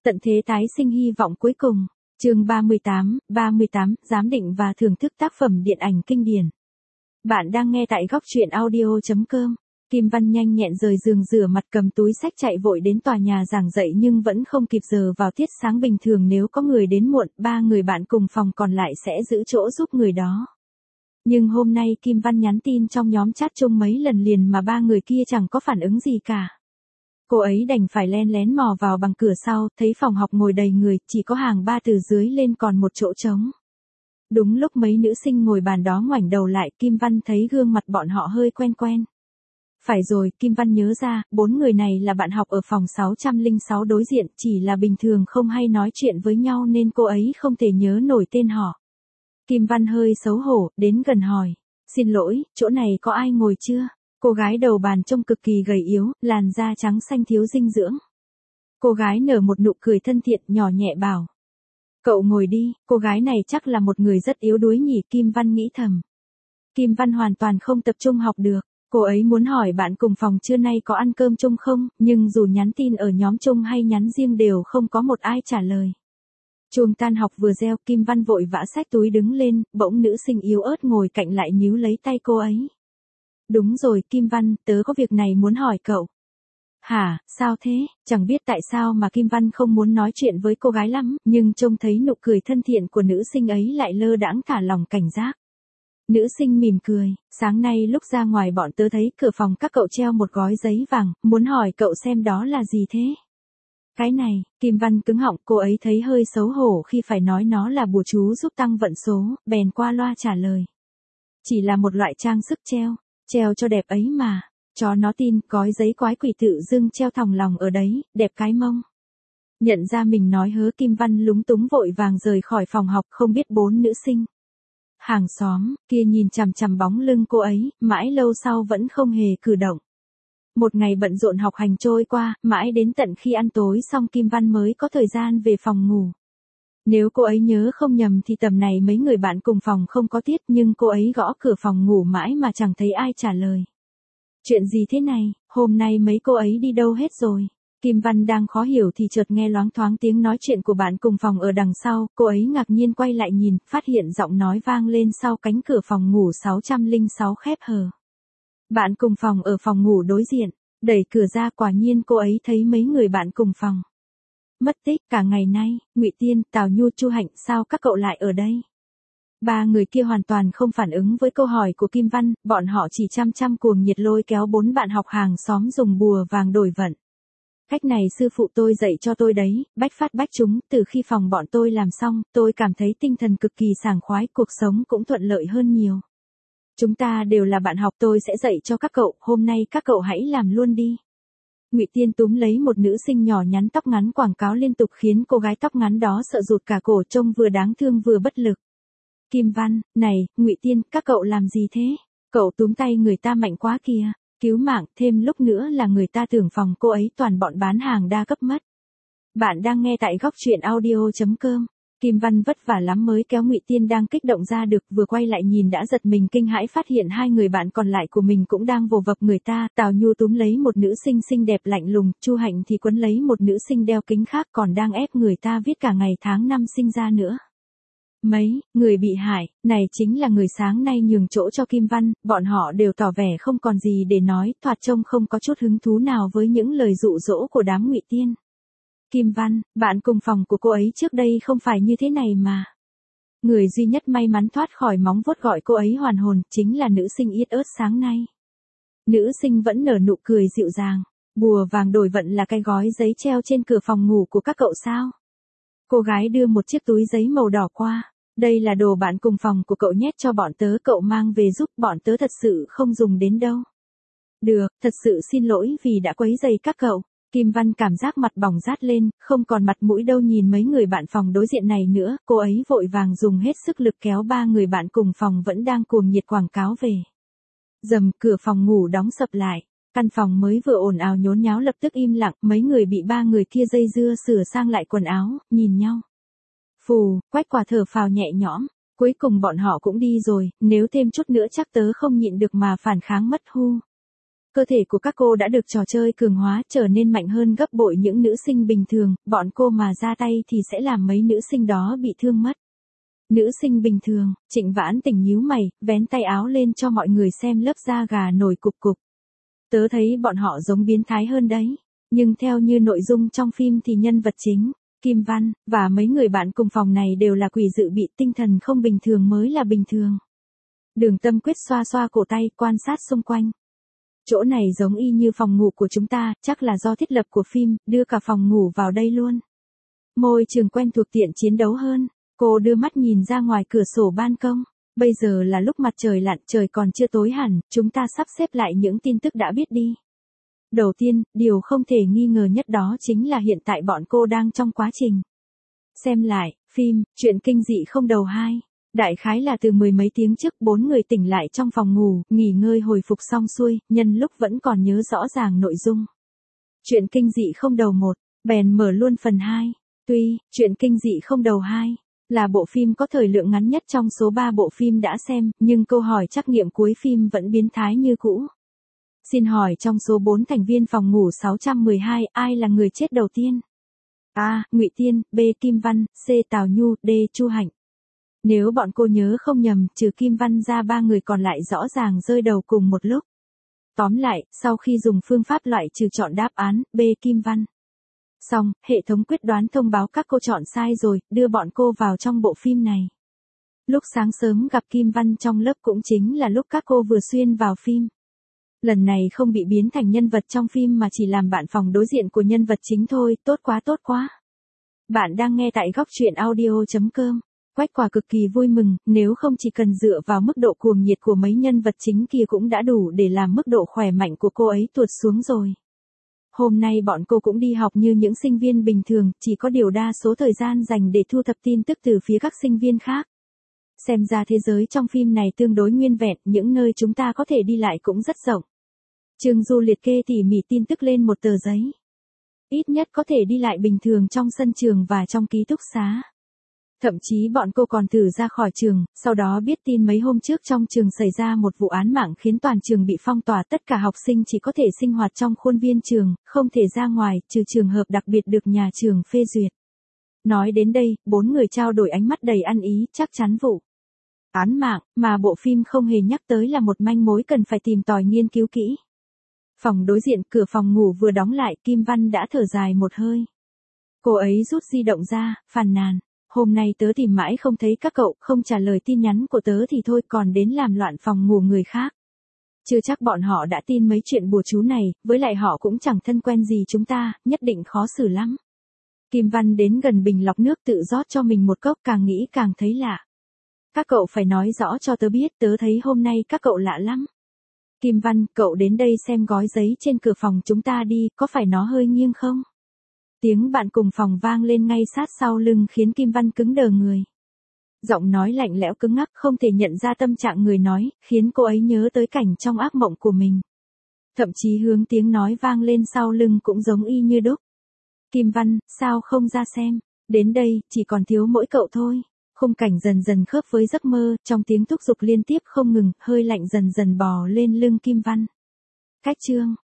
Tận thế tái sinh hy vọng cuối cùng. Chương 38, giám định và thưởng thức tác phẩm điện ảnh kinh điển. Bạn đang nghe tại góc truyện audio.com. Kim Văn nhanh nhẹn rời giường rửa mặt cầm túi xách chạy vội đến tòa nhà giảng dạy nhưng vẫn không kịp giờ vào tiết sáng bình thường nếu có người đến muộn, 3 người bạn cùng phòng còn lại sẽ giữ chỗ giúp người đó. Nhưng hôm nay Kim Văn nhắn tin trong nhóm chat chung mấy lần liền mà 3 người kia chẳng có phản ứng gì cả. Cô ấy đành phải len lén mò vào bằng cửa sau, thấy phòng học ngồi đầy người, chỉ có hàng 3 từ dưới lên còn một chỗ trống. Đúng lúc mấy nữ sinh ngồi bàn đó ngoảnh đầu lại, Kim Văn thấy gương mặt bọn họ hơi quen quen. Phải rồi, Kim Văn nhớ ra, 4 người này là bạn học ở phòng 606 đối diện, chỉ là bình thường không hay nói chuyện với nhau nên cô ấy không thể nhớ nổi tên họ. Kim Văn hơi xấu hổ, đến gần hỏi. Xin lỗi, chỗ này có ai ngồi chưa? Cô gái đầu bàn trông cực kỳ gầy yếu, làn da trắng xanh thiếu dinh dưỡng. Cô gái nở một nụ cười thân thiện, nhỏ nhẹ bảo. Cậu ngồi đi, cô gái này chắc là một người rất yếu đuối nhỉ, Kim Văn nghĩ thầm. Kim Văn hoàn toàn không tập trung học được. Cô ấy muốn hỏi bạn cùng phòng trưa nay có ăn cơm chung không, nhưng dù nhắn tin ở nhóm chung hay nhắn riêng đều không có một ai trả lời. Chuông tan học vừa reo, Kim Văn vội vã xách túi đứng lên, bỗng nữ sinh yếu ớt ngồi cạnh lại níu lấy tay cô ấy. Đúng rồi, Kim Văn, tớ có việc này muốn hỏi cậu. Hả, sao thế? Chẳng biết tại sao mà Kim Văn không muốn nói chuyện với cô gái lắm, nhưng trông thấy nụ cười thân thiện của nữ sinh ấy lại lơ đãng thả lòng cảnh giác. Nữ sinh mỉm cười, sáng nay lúc ra ngoài bọn tớ thấy cửa phòng các cậu treo một gói giấy vàng, muốn hỏi cậu xem đó là gì thế? Cái này, Kim Văn cứng họng, cô ấy thấy hơi xấu hổ khi phải nói nó là bùa chú giúp tăng vận số, bèn qua loa trả lời. Chỉ là một loại trang sức treo cho đẹp ấy mà, cho nó tin, gói giấy quái quỷ tự dưng treo thòng lòng ở đấy, đẹp cái mông. Nhận ra mình nói hớ, Kim Văn lúng túng vội vàng rời khỏi phòng học, không biết 4 nữ sinh hàng xóm kia nhìn chằm chằm bóng lưng cô ấy, mãi lâu sau vẫn không hề cử động. Một ngày bận rộn học hành trôi qua, mãi đến tận khi ăn tối xong Kim Văn mới có thời gian về phòng ngủ. Nếu cô ấy nhớ không nhầm thì tầm này mấy người bạn cùng phòng không có tiết, nhưng cô ấy gõ cửa phòng ngủ mãi mà chẳng thấy ai trả lời. Chuyện gì thế này, hôm nay mấy cô ấy đi đâu hết rồi? Kim Văn đang khó hiểu thì chợt nghe loáng thoáng tiếng nói chuyện của bạn cùng phòng ở đằng sau, cô ấy ngạc nhiên quay lại nhìn, phát hiện giọng nói vang lên sau cánh cửa phòng ngủ 606 khép hờ. Bạn cùng phòng ở phòng ngủ đối diện, đẩy cửa ra, quả nhiên cô ấy thấy mấy người bạn cùng phòng. Mất tích cả ngày nay, Ngụy Tiên, Tào Nhu, Chu Hạnh, sao các cậu lại ở đây? 3 người kia hoàn toàn không phản ứng với câu hỏi của Kim Văn, bọn họ chỉ chăm cuồng nhiệt lôi kéo 4 bạn học hàng xóm dùng bùa vàng đổi vận. Cách này sư phụ tôi dạy cho tôi đấy, bách phát bách trúng, từ khi phòng bọn tôi làm xong, tôi cảm thấy tinh thần cực kỳ sảng khoái, cuộc sống cũng thuận lợi hơn nhiều. Chúng ta đều là bạn học, tôi sẽ dạy cho các cậu, hôm nay các cậu hãy làm luôn đi. Ngụy Tiên túm lấy một nữ sinh nhỏ nhắn tóc ngắn quảng cáo liên tục khiến cô gái tóc ngắn đó sợ rụt cả cổ, trông vừa đáng thương vừa bất lực. Kim Văn, này, Ngụy Tiên, các cậu làm gì thế? Cậu túm tay người ta mạnh quá kìa, cứu mạng, thêm lúc nữa là người ta tưởng phòng cô ấy toàn bọn bán hàng đa cấp mất. Bạn đang nghe tại góc truyện audio.com. Kim Văn vất vả lắm mới kéo Ngụy Tiên đang kích động ra được, vừa quay lại nhìn đã giật mình kinh hãi phát hiện 2 người bạn còn lại của mình cũng đang vồ vập người ta. Tào Nhu túm lấy một nữ sinh xinh đẹp lạnh lùng, Chu Hạnh thì quấn lấy một nữ sinh đeo kính khác còn đang ép người ta viết cả ngày tháng năm sinh ra nữa. Mấy người bị hại, này chính là người sáng nay nhường chỗ cho Kim Văn, bọn họ đều tỏ vẻ không còn gì để nói, thoạt trông không có chút hứng thú nào với những lời dụ dỗ của đám Ngụy Tiên. Kim Văn, bạn cùng phòng của cô ấy trước đây không phải như thế này mà. Người duy nhất may mắn thoát khỏi móng vuốt gọi cô ấy hoàn hồn, chính là nữ sinh yết ớt sáng nay. Nữ sinh vẫn nở nụ cười dịu dàng, bùa vàng đổi vận là cái gói giấy treo trên cửa phòng ngủ của các cậu sao? Cô gái đưa một chiếc túi giấy màu đỏ qua. Đây là đồ bạn cùng phòng của cậu nhét cho bọn tớ, cậu mang về giúp, bọn tớ thật sự không dùng đến đâu. Được, thật sự xin lỗi vì đã quấy rầy các cậu. Kim Văn cảm giác mặt bỏng rát lên, không còn mặt mũi đâu nhìn mấy người bạn phòng đối diện này nữa, cô ấy vội vàng dùng hết sức lực kéo 3 người bạn cùng phòng vẫn đang cuồng nhiệt quảng cáo về. Dầm, cửa phòng ngủ đóng sập lại, căn phòng mới vừa ồn ào nhốn nháo lập tức im lặng, mấy người bị 3 người kia dây dưa sửa sang lại quần áo, nhìn nhau. Phù, Quách Quả thở phào nhẹ nhõm, cuối cùng bọn họ cũng đi rồi, nếu thêm chút nữa chắc tớ không nhịn được mà phản kháng mất hu. Cơ thể của các cô đã được trò chơi cường hóa trở nên mạnh hơn gấp bội những nữ sinh bình thường, bọn cô mà ra tay thì sẽ làm mấy nữ sinh đó bị thương mất. Nữ sinh bình thường, Trịnh Vãn Tình nhíu mày, vén tay áo lên cho mọi người xem lớp da gà nổi cục cục. Tớ thấy bọn họ giống biến thái hơn đấy. Nhưng theo như nội dung trong phim thì nhân vật chính, Kim Văn, và mấy người bạn cùng phòng này đều là quỷ dự bị, tinh thần không bình thường mới là bình thường. Đường Tâm Quyết xoa xoa cổ tay quan sát xung quanh. Chỗ này giống y như phòng ngủ của chúng ta, chắc là do thiết lập của phim, đưa cả phòng ngủ vào đây luôn. Môi trường quen thuộc tiện chiến đấu hơn. Cô đưa mắt nhìn ra ngoài cửa sổ ban công. Bây giờ là lúc mặt trời lặn, trời còn chưa tối hẳn, chúng ta sắp xếp lại những tin tức đã biết đi. Đầu tiên, điều không thể nghi ngờ nhất đó chính là hiện tại bọn cô đang trong quá trình xem lại, phim, Chuyện kinh dị không đầu 2. Đại khái là từ mười mấy tiếng trước 4 người tỉnh lại trong phòng ngủ, nghỉ ngơi hồi phục xong xuôi, nhân lúc vẫn còn nhớ rõ ràng nội dung. Chuyện kinh dị không đầu 1, bèn mở luôn phần 2. Tuy, Chuyện kinh dị không đầu 2 là bộ phim có thời lượng ngắn nhất trong số 3 bộ phim đã xem, nhưng câu hỏi trắc nghiệm cuối phim vẫn biến thái như cũ. Xin hỏi trong số 4 thành viên phòng ngủ 612, ai là người chết đầu tiên? A. Ngụy Tiên, B. Kim Văn, C. Tào Nhu, D. Chu Hạnh. Nếu bọn cô nhớ không nhầm, trừ Kim Văn ra 3 người còn lại rõ ràng rơi đầu cùng một lúc. Tóm lại, sau khi dùng phương pháp loại trừ chọn đáp án, B. Kim Văn. Xong, hệ thống quyết đoán thông báo các cô chọn sai rồi, đưa bọn cô vào trong bộ phim này. Lúc sáng sớm gặp Kim Văn trong lớp cũng chính là lúc các cô vừa xuyên vào phim. Lần này không bị biến thành nhân vật trong phim mà chỉ làm bạn phòng đối diện của nhân vật chính thôi, tốt quá tốt quá. Bạn đang nghe tại góc truyện audio.com. Quách Quả cực kỳ vui mừng, nếu không chỉ cần dựa vào mức độ cuồng nhiệt của mấy nhân vật chính kia cũng đã đủ để làm mức độ khỏe mạnh của cô ấy tuột xuống rồi. Hôm nay bọn cô cũng đi học như những sinh viên bình thường, chỉ có điều đa số thời gian dành để thu thập tin tức từ phía các sinh viên khác. Xem ra thế giới trong phim này tương đối nguyên vẹn, những nơi chúng ta có thể đi lại cũng rất rộng. Trương Du liệt kê tỉ mỉ tin tức lên một tờ giấy. Ít nhất có thể đi lại bình thường trong sân trường và trong ký túc xá. Thậm chí bọn cô còn thử ra khỏi trường, sau đó biết tin mấy hôm trước trong trường xảy ra một vụ án mạng khiến toàn trường bị phong tỏa, tất cả học sinh chỉ có thể sinh hoạt trong khuôn viên trường, không thể ra ngoài, trừ trường hợp đặc biệt được nhà trường phê duyệt. Nói đến đây, 4 người trao đổi ánh mắt đầy ăn ý, chắc chắn vụ án mạng mà bộ phim không hề nhắc tới là một manh mối cần phải tìm tòi nghiên cứu kỹ. Phòng đối diện, cửa phòng ngủ vừa đóng lại, Kim Văn đã thở dài một hơi. Cô ấy rút di động ra, phàn nàn. Hôm nay tớ tìm mãi không thấy các cậu, không trả lời tin nhắn của tớ thì thôi còn đến làm loạn phòng ngủ người khác. Chưa chắc bọn họ đã tin mấy chuyện bùa chú này, với lại họ cũng chẳng thân quen gì chúng ta, nhất định khó xử lắm. Kim Văn đến gần bình lọc nước tự rót cho mình một cốc, càng nghĩ càng thấy lạ. Các cậu phải nói rõ cho tớ biết, tớ thấy hôm nay các cậu lạ lắm. Kim Văn, cậu đến đây xem gói giấy trên cửa phòng chúng ta đi, có phải nó hơi nghiêng không? Tiếng bạn cùng phòng vang lên ngay sát sau lưng khiến Kim Văn cứng đờ người. Giọng nói lạnh lẽo cứng ngắc không thể nhận ra tâm trạng người nói, khiến cô ấy nhớ tới cảnh trong ác mộng của mình. Thậm chí hướng tiếng nói vang lên sau lưng cũng giống y như đúc. Kim Văn, sao không ra xem? Đến đây, chỉ còn thiếu mỗi cậu thôi. Khung cảnh dần dần khớp với giấc mơ, trong tiếng thúc giục liên tiếp không ngừng, hơi lạnh dần dần bò lên lưng Kim Văn. Cách chương.